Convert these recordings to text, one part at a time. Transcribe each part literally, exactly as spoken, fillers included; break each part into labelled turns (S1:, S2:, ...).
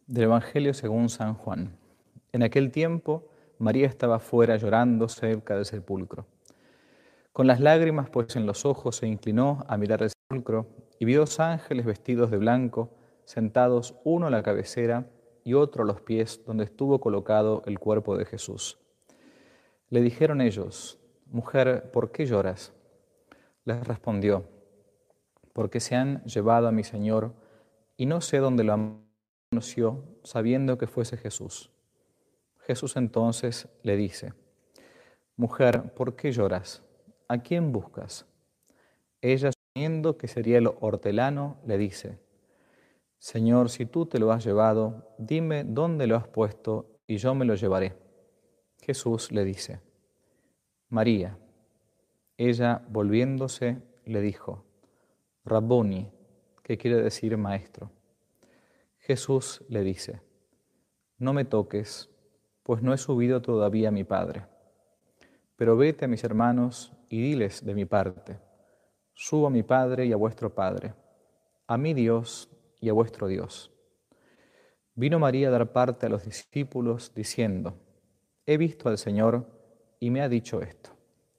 S1: Del Evangelio según San Juan. En aquel tiempo, María estaba fuera llorando cerca del sepulcro. Con las lágrimas pues en los ojos se inclinó a mirar el sepulcro y vio dos ángeles vestidos de blanco, sentados uno a la cabecera y otro a los pies donde estuvo colocado el cuerpo de Jesús. Le dijeron ellos: «Mujer, ¿por qué lloras?». Les respondió: «Porque se han llevado a mi Señor y no sé dónde lo han conoció, sabiendo que fuese Jesús». Jesús entonces le dice: «Mujer, ¿por qué lloras? ¿A quién buscas?». Ella, asumiendo que sería el hortelano, le dice: «Señor, si tú te lo has llevado, dime dónde lo has puesto y yo me lo llevaré». Jesús le dice: «María». Ella, volviéndose, le dijo: «Rabboni», que quiere decir maestro. Jesús le dice: «No me toques, pues no he subido todavía a mi Padre. Pero vete a mis hermanos y diles de mi parte: subo a mi Padre y a vuestro Padre, a mi Dios y a vuestro Dios». Vino María a dar parte a los discípulos, diciendo: «He visto al Señor y me ha dicho esto».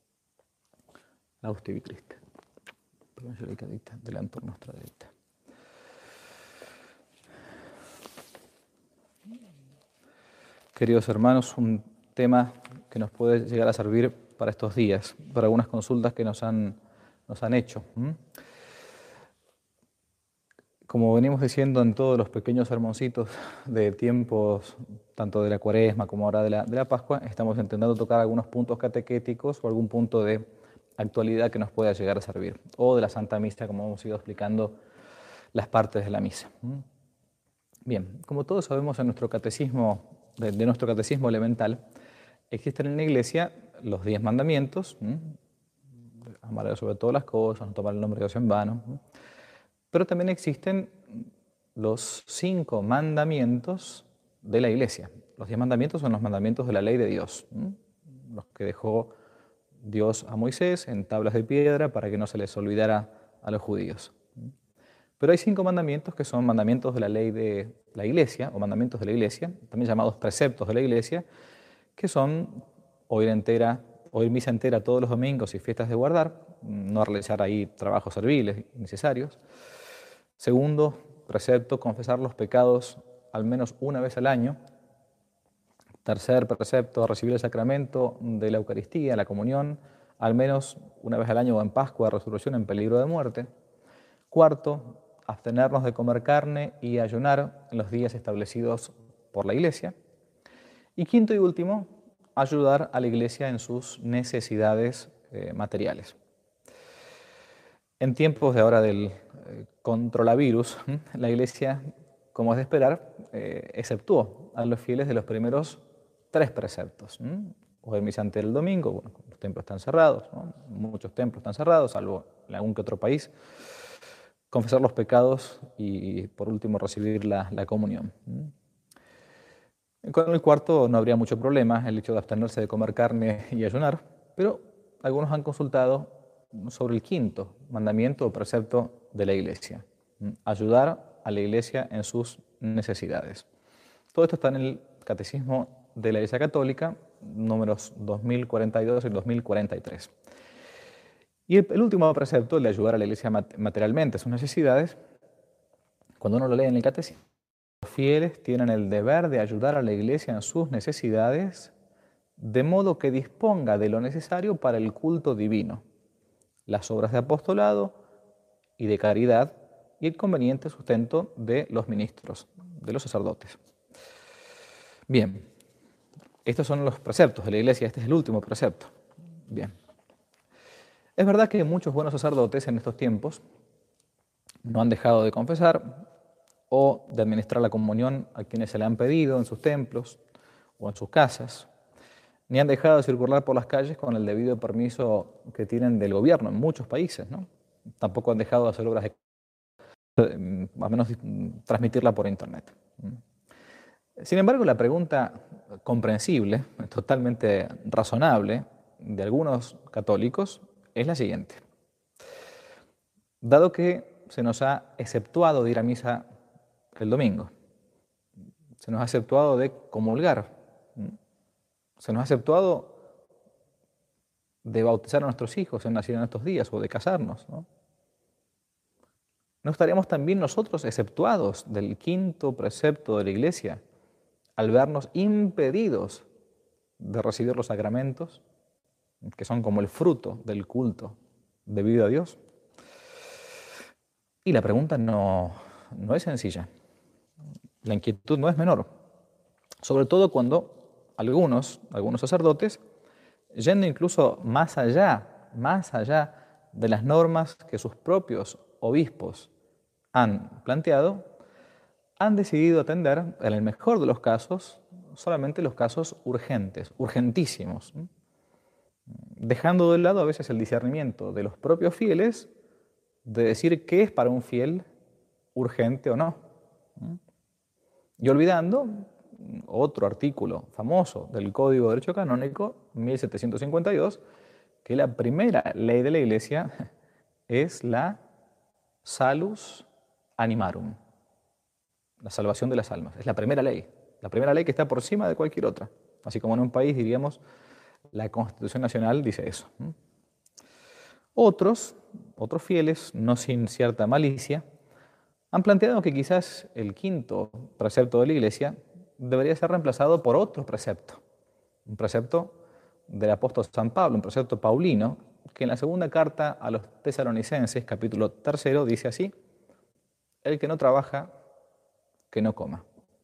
S1: Lauste Cristo. Delante por nuestra derecha. Queridos hermanos, un tema que nos puede llegar a servir para estos días, para algunas consultas que nos han, nos han hecho. Como venimos diciendo en todos los pequeños sermoncitos de tiempos, tanto de la Cuaresma como ahora de la, de la Pascua, estamos intentando tocar algunos puntos catequéticos o algún punto de actualidad que nos pueda llegar a servir, o de la Santa Misa, como hemos ido explicando las partes de la misa. Bien, como todos sabemos en nuestro catecismo, de, de nuestro catecismo elemental, existen en la Iglesia los diez mandamientos: ¿m? Amar sobre todas las cosas, no tomar el nombre de Dios en vano. ¿m? Pero también existen los cinco mandamientos de la Iglesia. Los diez mandamientos son los mandamientos de la ley de Dios, ¿m? los que dejó Dios a Moisés en tablas de piedra para que no se les olvidara a los judíos. Pero hay cinco mandamientos que son mandamientos de la ley de la Iglesia, o mandamientos de la Iglesia, también llamados preceptos de la Iglesia, que son oír entera, oír misa entera todos los domingos y fiestas de guardar, no realizar ahí trabajos serviles innecesarios. Segundo precepto, confesar los pecados al menos una vez al año. Tercer precepto, recibir el sacramento de la Eucaristía, la comunión, al menos una vez al año o en Pascua, resurrección en peligro de muerte. Cuarto, abstenernos de comer carne y ayunar en los días establecidos por la Iglesia. Y quinto y último, ayudar a la Iglesia en sus necesidades eh, materiales. En tiempos de ahora del eh, controlavirus, la Iglesia, como es de esperar, eh, exceptuó a los fieles de los primeros tres preceptos. ¿m? Oír misa entera el domingo, bueno, los templos están cerrados, ¿no? Muchos templos están cerrados, salvo en algún que otro país. Confesar los pecados y, por último, recibir la, la comunión. Con el cuarto no habría mucho problema, el hecho de abstenerse de comer carne y ayunar, pero algunos han consultado sobre el quinto mandamiento o precepto de la Iglesia: ayudar a la Iglesia en sus necesidades. Todo esto está en el Catecismo de la Iglesia Católica, números dos mil cuarenta y dos y dos mil cuarenta y tres. Y el, el último precepto, el de ayudar a la Iglesia materialmente a sus necesidades, cuando uno lo lee en el Catecismo, los fieles tienen el deber de ayudar a la Iglesia en sus necesidades, de modo que disponga de lo necesario para el culto divino, las obras de apostolado y de caridad y el conveniente sustento de los ministros, de los sacerdotes. Bien, estos son los preceptos de la Iglesia, este es el último precepto. Bien. Es verdad que muchos buenos sacerdotes en estos tiempos no han dejado de confesar o de administrar la comunión a quienes se le han pedido en sus templos o en sus casas, ni han dejado de circular por las calles con el debido permiso que tienen del gobierno en muchos países, ¿no? Tampoco han dejado de hacer obras de a menos transmitirla por internet. Sin embargo, la pregunta comprensible, totalmente razonable, de algunos católicos es la siguiente. Dado que se nos ha exceptuado de ir a misa el domingo, Se nos ha exceptuado de comulgar. Se nos ha exceptuado de bautizar a nuestros hijos en nacieron en estos días o de casarnos, ¿no? ¿No estaríamos también nosotros exceptuados del quinto precepto de la Iglesia al vernos impedidos de recibir los sacramentos, que son como el fruto del culto debido a Dios? Y la pregunta no, no es sencilla. La inquietud no es menor, sobre todo cuando algunos, algunos sacerdotes, yendo incluso más allá, más allá de las normas que sus propios obispos han planteado, han decidido atender, en el mejor de los casos, solamente los casos urgentes, urgentísimos, dejando de lado a veces el discernimiento de los propios fieles de decir qué es para un fiel urgente o no. Y olvidando otro artículo famoso del Código de Derecho Canónico, mil setecientos cincuenta y dos, que la primera ley de la Iglesia es la salus animarum, la salvación de las almas. Es la primera ley, la primera ley que está por encima de cualquier otra. Así como en un país diríamos, la Constitución Nacional dice eso. Otros, otros fieles, no sin cierta malicia, han planteado que quizás el quinto precepto de la Iglesia debería ser reemplazado por otro precepto, un precepto del apóstol San Pablo, un precepto paulino, que en la segunda carta a los tesalonicenses, capítulo tercero, dice así: el que no trabaja, que no coma.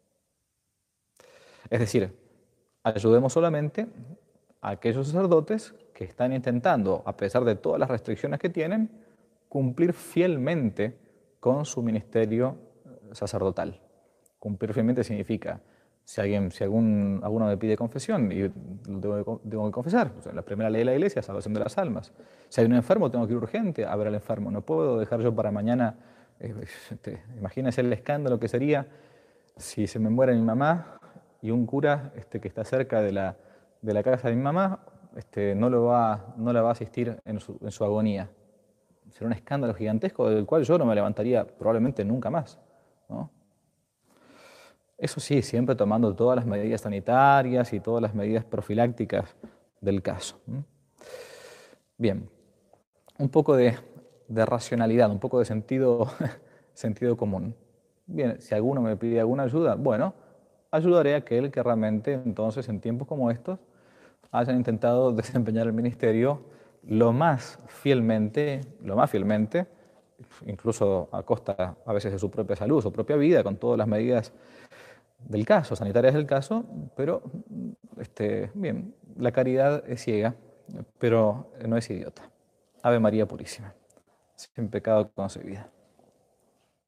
S1: Es decir, ayudemos solamente a aquellos sacerdotes que están intentando, a pesar de todas las restricciones que tienen, cumplir fielmente con su ministerio sacerdotal. Cumplir fielmente significa, si, alguien, si algún, alguno me pide confesión, y debo, debo confesar, o sea, la primera ley de la Iglesia es salvación de las almas. Si hay un enfermo, tengo que ir urgente a ver al enfermo. No puedo dejar yo para mañana, eh, este, imagínense el escándalo que sería si se me muere mi mamá y un cura este, que está cerca de la, de la casa de mi mamá este, no, lo va, no la va a asistir en su, en su agonía. Será un escándalo gigantesco del cual yo no me levantaría probablemente nunca más, ¿no? Eso sí, siempre tomando todas las medidas sanitarias y todas las medidas profilácticas del caso. Bien, un poco de, de racionalidad, un poco de sentido, sentido común. Bien, si alguno me pide alguna ayuda, bueno, ayudaré a aquel que realmente entonces en tiempos como estos hayan intentado desempeñar el ministerio lo más fielmente, lo más fielmente, incluso a costa a veces de su propia salud, su propia vida, con todas las medidas del caso, sanitarias del caso, pero este, bien, la caridad es ciega, pero no es idiota. Ave María Purísima, sin pecado concebida.